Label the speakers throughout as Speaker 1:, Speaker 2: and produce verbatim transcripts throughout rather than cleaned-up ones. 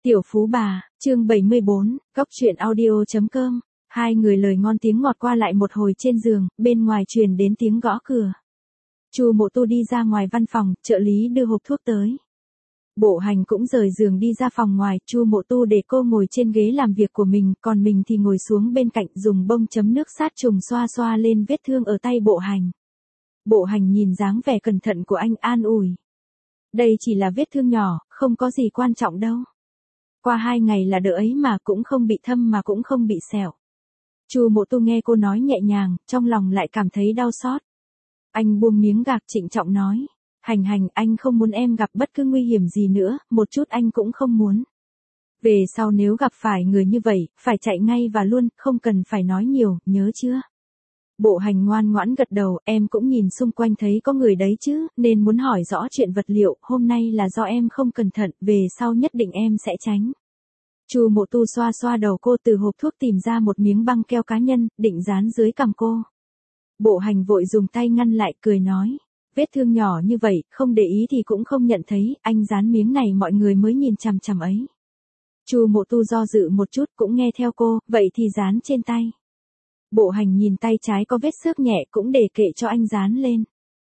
Speaker 1: Tiểu Phú Bà, chương bảy mươi bốn, Góc Chuyện Audio chấm com. Hai người lời ngon tiếng ngọt qua lại một hồi trên giường, bên ngoài truyền đến tiếng gõ cửa. Chu Mộ Tu đi ra ngoài văn phòng, trợ lý đưa hộp thuốc tới. Bộ Hành cũng rời giường đi ra phòng ngoài, Chu Mộ Tu để cô ngồi trên ghế làm việc của mình, còn mình thì ngồi xuống bên cạnh dùng bông chấm nước sát trùng xoa xoa lên vết thương ở tay Bộ Hành. Bộ Hành nhìn dáng vẻ cẩn thận của anh an ủi. Đây chỉ là vết thương nhỏ, không có gì quan trọng đâu. Qua hai ngày là đỡ ấy mà, cũng không bị thâm mà cũng không bị sẹo. Chu Mộ Tu nghe cô nói nhẹ nhàng, trong lòng lại cảm thấy đau xót. Anh buông miếng gạc trịnh trọng nói. Hành Hành, anh không muốn em gặp bất cứ nguy hiểm gì nữa, một chút anh cũng không muốn. Về sau nếu gặp phải người như vậy, phải chạy ngay và luôn, không cần phải nói nhiều, nhớ chưa? Bộ Hành ngoan ngoãn gật đầu, em cũng nhìn xung quanh thấy có người đấy chứ, nên muốn hỏi rõ chuyện vật liệu, hôm nay là do em không cẩn thận, về sau nhất định em sẽ tránh. Chu Mộ Tu xoa xoa đầu cô, từ hộp thuốc tìm ra một miếng băng keo cá nhân, định dán dưới cằm cô. Bộ Hành vội dùng tay ngăn lại, cười nói. Vết thương nhỏ như vậy, không để ý thì cũng không nhận thấy, anh dán miếng này mọi người mới nhìn chằm chằm ấy. Chu Mộ Tu do dự một chút cũng nghe theo cô, vậy thì dán trên tay. Bộ Hành nhìn tay trái có vết xước nhẹ cũng để kệ cho anh dán lên.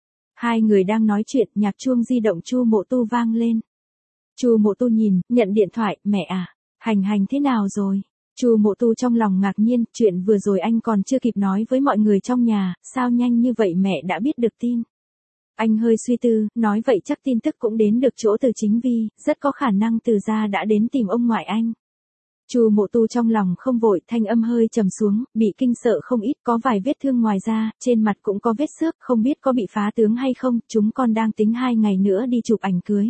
Speaker 1: Hai người đang nói chuyện, nhạc chuông di động Chu Mộ Tu vang lên. Chu Mộ Tu nhìn, nhận điện thoại, mẹ à, Hành Hành thế nào rồi? Chu Mộ Tu trong lòng ngạc nhiên, chuyện vừa rồi anh còn chưa kịp nói với mọi người trong nhà, sao nhanh như vậy mẹ đã biết được tin. Anh hơi suy tư, nói vậy chắc tin tức cũng đến được chỗ Từ Chính Vi, rất có khả năng Từ gia đã đến tìm ông ngoại anh. Chu Mộ Tu trong lòng không vội, thanh âm hơi trầm xuống, bị kinh sợ không ít, có vài vết thương ngoài ra, trên mặt cũng có vết xước, không biết có bị phá tướng hay không, chúng con đang tính hai ngày nữa đi chụp ảnh cưới.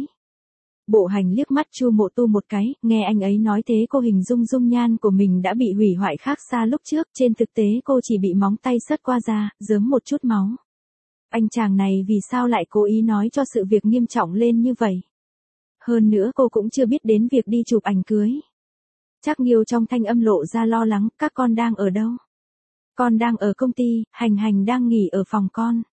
Speaker 1: Bộ Hành liếc mắt Chu Mộ Tu một cái, nghe anh ấy nói thế cô hình dung dung nhan của mình đã bị hủy hoại khác xa lúc trước, trên thực tế cô chỉ bị móng tay xất qua da, rớm một chút máu. Anh chàng này vì sao lại cố ý nói cho sự việc nghiêm trọng lên như vậy? Hơn nữa cô cũng chưa biết đến việc đi chụp ảnh cưới. Trác Nghiêu trong thanh âm lộ ra lo lắng, các con đang ở đâu? Con đang ở công ty, Hành Hành đang nghỉ ở phòng con.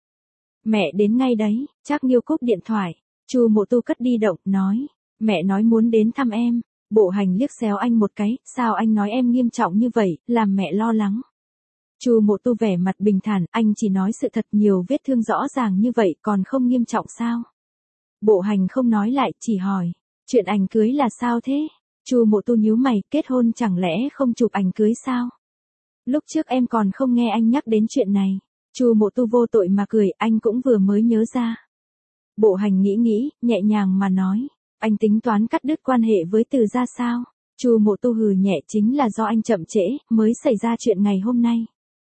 Speaker 1: Mẹ đến ngay đấy, Trác Nghiêu cúp điện thoại. Chu Mộ Tu cất di động, nói. Mẹ nói muốn đến thăm em. Bộ Hành liếc xéo anh một cái, sao anh nói em nghiêm trọng như vậy, làm mẹ lo lắng. Chu Mộ Tu vẻ mặt bình thản, anh chỉ nói sự thật, nhiều vết thương rõ ràng như vậy còn không nghiêm trọng sao? Bộ Hành không nói lại, chỉ hỏi. Chuyện ảnh cưới là sao thế? Chu Mộ Tu nhíu mày, kết hôn chẳng lẽ không chụp ảnh cưới sao? Lúc trước em còn không nghe anh nhắc đến chuyện này. Chu Mộ Tu vô tội mà cười, anh cũng vừa mới nhớ ra. Bộ Hành nghĩ nghĩ, nhẹ nhàng mà nói. Anh tính toán cắt đứt quan hệ với Từ gia sao? Chu Mộ Tu hừ nhẹ, chính là do anh chậm trễ, mới xảy ra chuyện ngày hôm nay.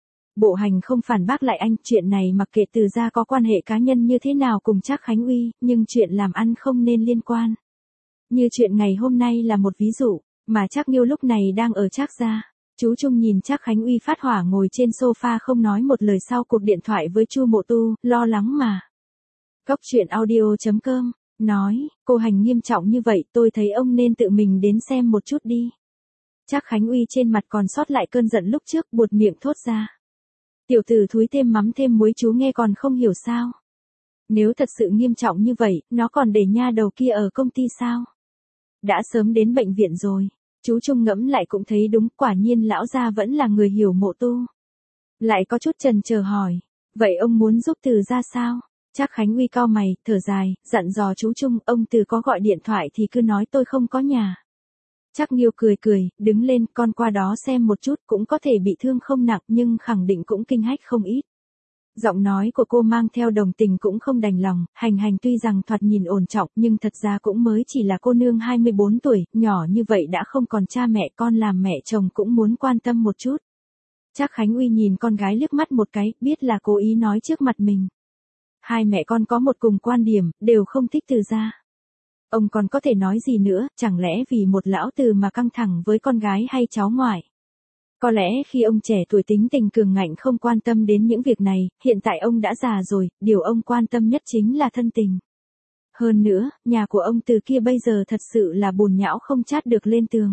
Speaker 1: Bộ Hành không phản bác lại anh, chuyện này mặc kệ Từ gia có quan hệ cá nhân như thế nào cùng Trác Khánh Uy, nhưng chuyện làm ăn không nên liên quan. Như chuyện ngày hôm nay là một ví dụ, mà Trác Nghiêu lúc này đang ở Trác gia. Chú Trung nhìn Trác Khánh Uy phát hỏa ngồi trên sofa không nói một lời sau cuộc điện thoại với Chu Mộ Tu, lo lắng mà. Góc Chuyện Audio chấm com, nói, cô Hành nghiêm trọng như vậy, tôi thấy ông nên tự mình đến xem một chút đi. Trác Khánh Uy trên mặt còn sót lại cơn giận lúc trước, buột miệng thốt ra. Tiểu tử thúi thêm mắm thêm muối chú nghe còn không hiểu sao? Nếu thật sự nghiêm trọng như vậy, nó còn để nha đầu kia ở công ty sao? Đã sớm đến bệnh viện rồi. Chú Trung ngẫm lại cũng thấy đúng, quả nhiên lão gia vẫn là người hiểu Mộ Tu. Lại có chút chần chờ hỏi, vậy ông muốn giúp Từ gia sao? Trác Khánh Uy cau mày, thở dài, dặn dò chú Trung, ông Từ có gọi điện thoại thì cứ nói tôi không có nhà. Trác Nghiêu cười cười, đứng lên, con qua đó xem một chút, cũng có thể bị thương không nặng nhưng khẳng định cũng kinh hách không ít. Giọng nói của cô mang theo đồng tình cũng không đành lòng, Hành Hành tuy rằng thoạt nhìn ổn trọng nhưng thật ra cũng mới chỉ là cô nương hai mươi bốn tuổi, nhỏ như vậy đã không còn cha mẹ, con làm mẹ chồng cũng muốn quan tâm một chút. Trác Khánh Uy nhìn con gái liếc mắt một cái, biết là cố ý nói trước mặt mình. Hai mẹ con có một cùng quan điểm, đều không thích Từ gia. Ông còn có thể nói gì nữa, chẳng lẽ vì một lão Từ mà căng thẳng với con gái hay cháu ngoại? Có lẽ khi ông trẻ tuổi tính tình cường ngạnh không quan tâm đến những việc này, hiện tại ông đã già rồi, điều ông quan tâm nhất chính là thân tình. Hơn nữa, nhà của ông Từ kia bây giờ thật sự là bùn nhão không chát được lên tường.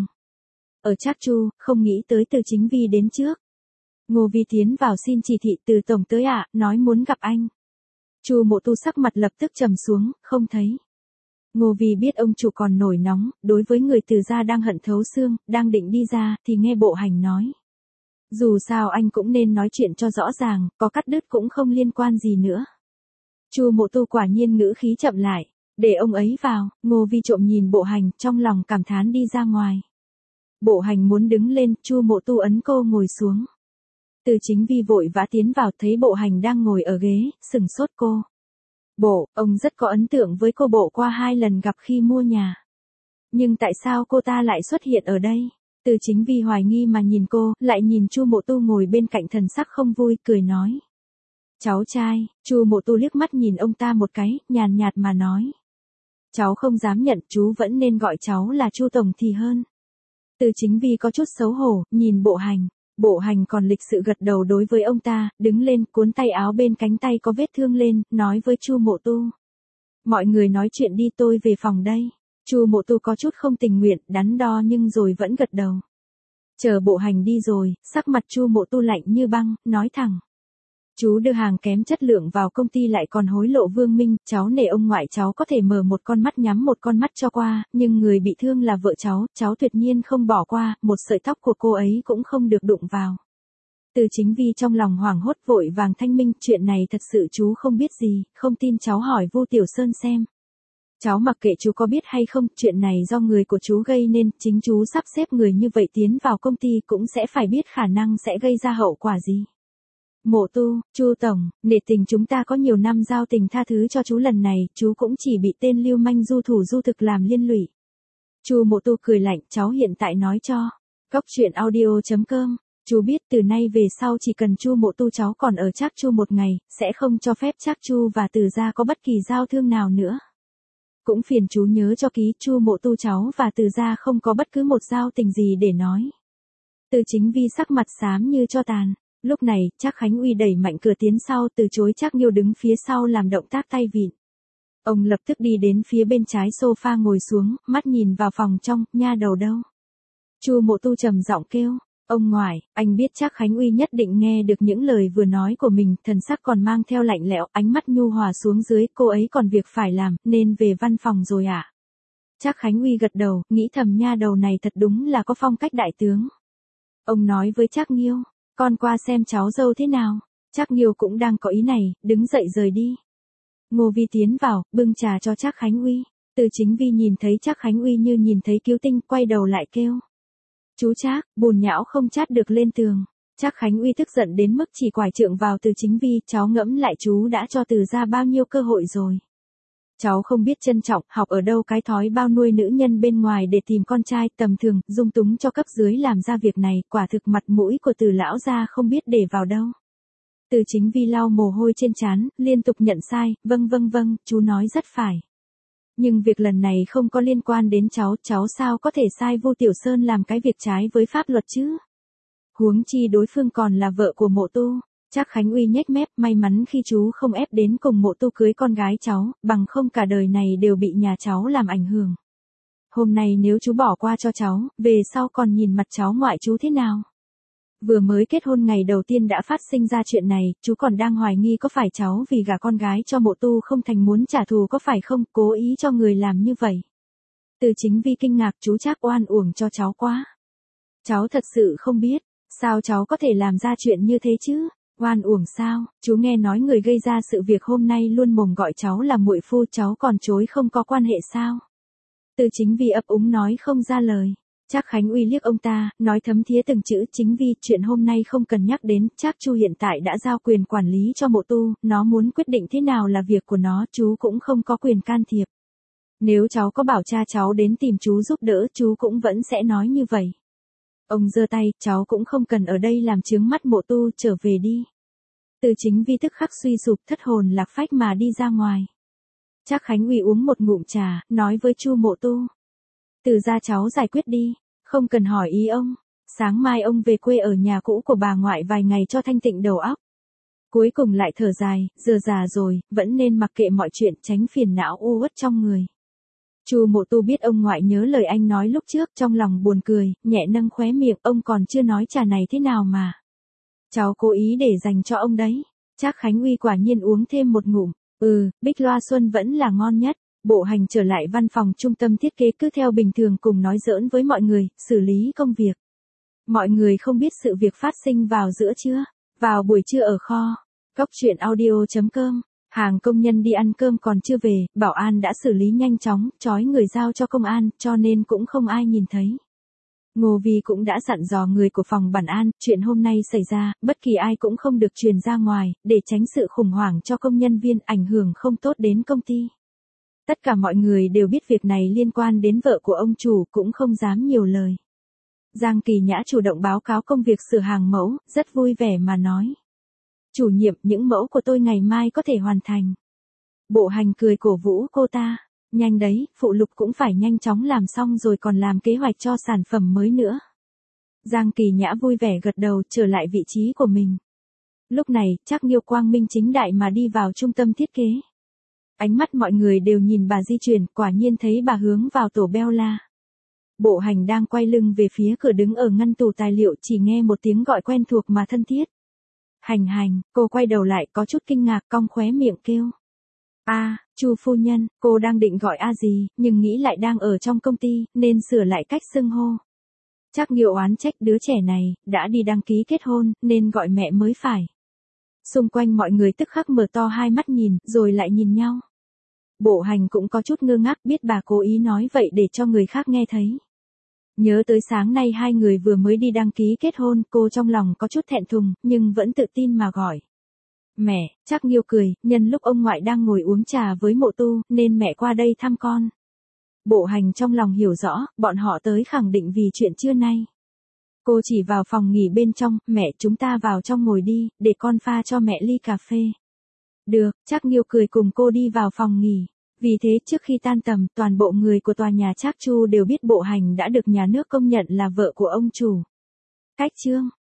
Speaker 1: Ở Trác Chu, không nghĩ tới Từ Chính Vi đến trước. Ngô Vi tiến vào xin chỉ thị Từ tổng tới ạ, nói muốn gặp anh. Chu Mộ Tu sắc mặt lập tức trầm xuống, không thấy. Ngô Vi biết ông chủ còn nổi nóng, đối với người Từ gia đang hận thấu xương, đang định đi ra, thì nghe Bộ Hành nói. Dù sao anh cũng nên nói chuyện cho rõ ràng, có cắt đứt cũng không liên quan gì nữa. Chu Mộ Tu quả nhiên ngữ khí chậm lại, để ông ấy vào. Ngô Vi trộm nhìn Bộ Hành, trong lòng cảm thán đi ra ngoài. Bộ Hành muốn đứng lên, Chu Mộ Tu ấn cô ngồi xuống. Từ Chính Vi vội vã tiến vào, thấy Bộ Hành đang ngồi ở ghế, sừng sốt cô. Bộ, ông rất có ấn tượng với cô Bộ qua hai lần gặp khi mua nhà. Nhưng tại sao cô ta lại xuất hiện ở đây? Từ Chính Vi hoài nghi mà nhìn cô, lại nhìn Chu Mộ Tu ngồi bên cạnh thần sắc không vui, cười nói. Cháu trai. Chu Mộ Tu liếc mắt nhìn ông ta một cái, nhàn nhạt mà nói. Cháu không dám nhận, chú vẫn nên gọi cháu là Chu Tổng thì hơn. Từ Chính Vi có chút xấu hổ, nhìn Bộ Hành. Bộ Hành còn lịch sự gật đầu đối với ông ta, đứng lên, cuốn tay áo bên cánh tay có vết thương lên, nói với Chu Mộ Tu. Mọi người nói chuyện đi, tôi về phòng đây. Chu Mộ Tu có chút không tình nguyện, đắn đo nhưng rồi vẫn gật đầu. Chờ Bộ Hành đi rồi, sắc mặt Chu Mộ Tu lạnh như băng, nói thẳng. Chú đưa hàng kém chất lượng vào công ty lại còn hối lộ Vương Minh, cháu nể ông ngoại cháu có thể mở một con mắt nhắm một con mắt cho qua, nhưng người bị thương là vợ cháu, cháu tuyệt nhiên không bỏ qua, một sợi tóc của cô ấy cũng không được đụng vào. Từ Chính Vi trong lòng hoảng hốt vội vàng thanh minh, chuyện này thật sự chú không biết gì, không tin cháu hỏi Vu Tiểu Sơn xem. Cháu mặc kệ chú có biết hay không, chuyện này do người của chú gây nên, chính chú sắp xếp người như vậy tiến vào công ty cũng sẽ phải biết khả năng sẽ gây ra hậu quả gì. Mộ Tu, Chu Tổng, nể tình chúng ta có nhiều năm giao tình, tha thứ cho chú lần này, chú cũng chỉ bị tên lưu manh du thủ du thực làm liên lụy. Chu Mộ Tu cười lạnh, cháu hiện tại nói cho. Cóc truyện audio chấm com, chú biết từ nay về sau chỉ cần Chu Mộ Tu cháu còn ở Trác Chu một ngày, sẽ không cho phép Trác Chu và Từ gia có bất kỳ giao thương nào nữa. Cũng phiền chú nhớ cho ký, Chu Mộ Tu cháu và Từ gia không có bất cứ một giao tình gì để nói. Từ Chính Vi sắc mặt xám như tro tàn. Lúc này, Trác Khánh Uy đẩy mạnh cửa tiến sau, từ chối Trác Nghiêu đứng phía sau làm động tác tay vịn. Ông lập tức đi đến phía bên trái sofa ngồi xuống, mắt nhìn vào phòng trong, nha đầu đâu. Chu Mộ Tu trầm giọng kêu, ông ngoại, anh biết Trác Khánh Uy nhất định nghe được những lời vừa nói của mình, thần sắc còn mang theo lạnh lẽo, ánh mắt nhu hòa xuống dưới, cô ấy còn việc phải làm, nên về văn phòng rồi ạ. À? Trác Khánh Uy gật đầu, nghĩ thầm nha đầu này thật đúng là có phong cách đại tướng. Ông nói với Trác Nghiêu. Con qua xem cháu dâu thế nào. Trác Nghiêu cũng đang có ý này, đứng dậy rời đi. Ngô Vi tiến vào, bưng trà cho Trác Khánh Uy. Từ Chính Vi nhìn thấy Trác Khánh Uy như nhìn thấy cứu tinh, quay đầu lại kêu. Chú Trác, bùn nhão không chát được lên tường. Trác Khánh Uy tức giận đến mức chỉ quải trượng vào Từ Chính Vi, cháu ngẫm lại chú đã cho Từ gia bao nhiêu cơ hội rồi. Cháu không biết trân trọng, học ở đâu cái thói bao nuôi nữ nhân bên ngoài để tìm con trai, tầm thường, dung túng cho cấp dưới làm ra việc này, quả thực mặt mũi của Từ lão gia không biết để vào đâu. Từ Chính Vi lau mồ hôi trên trán, liên tục nhận sai, vâng vâng vâng, chú nói rất phải. Nhưng việc lần này không có liên quan đến cháu, cháu sao có thể sai Vu Tiểu Sơn làm cái việc trái với pháp luật chứ? Huống chi đối phương còn là vợ của Mộ Tu. Trác Khánh Uy nhếch mép, may mắn khi chú không ép đến cùng Mộ Tu cưới con gái cháu, bằng không cả đời này đều bị nhà cháu làm ảnh hưởng. Hôm nay nếu chú bỏ qua cho cháu, về sau còn nhìn mặt cháu ngoại chú thế nào? Vừa mới kết hôn ngày đầu tiên đã phát sinh ra chuyện này, chú còn đang hoài nghi có phải cháu vì gả con gái cho Mộ Tu không thành muốn trả thù có phải không, cố ý cho người làm như vậy. Từ Chính Vi kinh ngạc, chú Trác oan uổng cho cháu quá. Cháu thật sự không biết, sao cháu có thể làm ra chuyện như thế chứ? Oan uổng sao? Chú nghe nói người gây ra sự việc hôm nay luôn mồm gọi cháu là muội phu, cháu còn chối không có quan hệ sao? Từ Chính Vi ấp úng nói không ra lời. Trác Khánh Uy liếc ông ta, nói thấm thía từng chữ, Chính Vi, chuyện hôm nay không cần nhắc đến, Trác Chu hiện tại đã giao quyền quản lý cho Mộ Tu, nó muốn quyết định thế nào là việc của nó, chú cũng không có quyền can thiệp. Nếu cháu có bảo cha cháu đến tìm chú giúp đỡ, chú cũng vẫn sẽ nói như vậy. Ông giơ tay, cháu cũng không cần ở đây làm chướng mắt Mộ Tu, trở về đi. Từ Chính Vi tức khắc suy sụp, thất hồn lạc phách mà đi ra ngoài. Trác Khánh Uy uống một ngụm trà, nói với Chu Mộ Tu. Từ gia cháu giải quyết đi, không cần hỏi ý ông. Sáng mai ông về quê ở nhà cũ của bà ngoại vài ngày cho thanh tịnh đầu óc. Cuối cùng lại thở dài, giờ già rồi, vẫn nên mặc kệ mọi chuyện, tránh phiền não u uất trong người. Chu Mộ Tu biết ông ngoại nhớ lời anh nói lúc trước, trong lòng buồn cười, nhẹ nâng khóe miệng, ông còn chưa nói trà này thế nào mà. Cháu cố ý để dành cho ông đấy. Trác Khánh Uy quả nhiên uống thêm một ngụm, ừ, Bích Loa Xuân vẫn là ngon nhất. Bộ Hành trở lại văn phòng trung tâm thiết kế cứ theo bình thường cùng nói giỡn với mọi người, xử lý công việc. Mọi người không biết sự việc phát sinh vào giữa trưa, vào buổi trưa ở kho. Góc chuyện audio chấm com, hàng công nhân đi ăn cơm còn chưa về, bảo an đã xử lý nhanh chóng, trói người giao cho công an, cho nên cũng không ai nhìn thấy. Ngô Vi cũng đã dặn dò người của phòng bản an, chuyện hôm nay xảy ra, bất kỳ ai cũng không được truyền ra ngoài, để tránh sự khủng hoảng cho công nhân viên, ảnh hưởng không tốt đến công ty. Tất cả mọi người đều biết việc này liên quan đến vợ của ông chủ, cũng không dám nhiều lời. Giang Kỳ Nhã chủ động báo cáo công việc sửa hàng mẫu, rất vui vẻ mà nói. Chủ nhiệm, những mẫu của tôi ngày mai có thể hoàn thành. Bộ Hành cười cổ vũ cô ta. Nhanh đấy, phụ lục cũng phải nhanh chóng làm xong rồi còn làm kế hoạch cho sản phẩm mới nữa. Giang Kỳ Nhã vui vẻ gật đầu, trở lại vị trí của mình. Lúc này, Trác Nghiêu quang minh chính đại mà đi vào trung tâm thiết kế. Ánh mắt mọi người đều nhìn bà di chuyển, quả nhiên thấy bà hướng vào tổ Bella. Bộ Hành đang quay lưng về phía cửa đứng ở ngăn tủ tài liệu, chỉ nghe một tiếng gọi quen thuộc mà thân thiết. Hành Hành, cô quay đầu lại có chút kinh ngạc, cong khóe miệng kêu. A, à, Chu phu nhân, cô đang định gọi A gì, nhưng nghĩ lại đang ở trong công ty, nên sửa lại cách xưng hô. Trác Nghiêu oán trách đứa trẻ này, đã đi đăng ký kết hôn, nên gọi mẹ mới phải. Xung quanh mọi người tức khắc mở to hai mắt nhìn, rồi lại nhìn nhau. Bộ Hành cũng có chút ngơ ngác, biết bà cố ý nói vậy để cho người khác nghe thấy. Nhớ tới sáng nay hai người vừa mới đi đăng ký kết hôn, cô trong lòng có chút thẹn thùng, nhưng vẫn tự tin mà gọi. Mẹ, Trác Nghiêu cười, nhân lúc ông ngoại đang ngồi uống trà với Mộ Tu, nên mẹ qua đây thăm con. Bộ Hành trong lòng hiểu rõ, bọn họ tới khẳng định vì chuyện trưa nay. Cô chỉ vào phòng nghỉ bên trong, mẹ chúng ta vào trong ngồi đi, để con pha cho mẹ ly cà phê. Được, Trác Nghiêu cười cùng cô đi vào phòng nghỉ. Vì thế trước khi tan tầm, toàn bộ người của tòa nhà Trác Chu đều biết Bộ Hành đã được nhà nước công nhận là vợ của ông chủ. Cách chương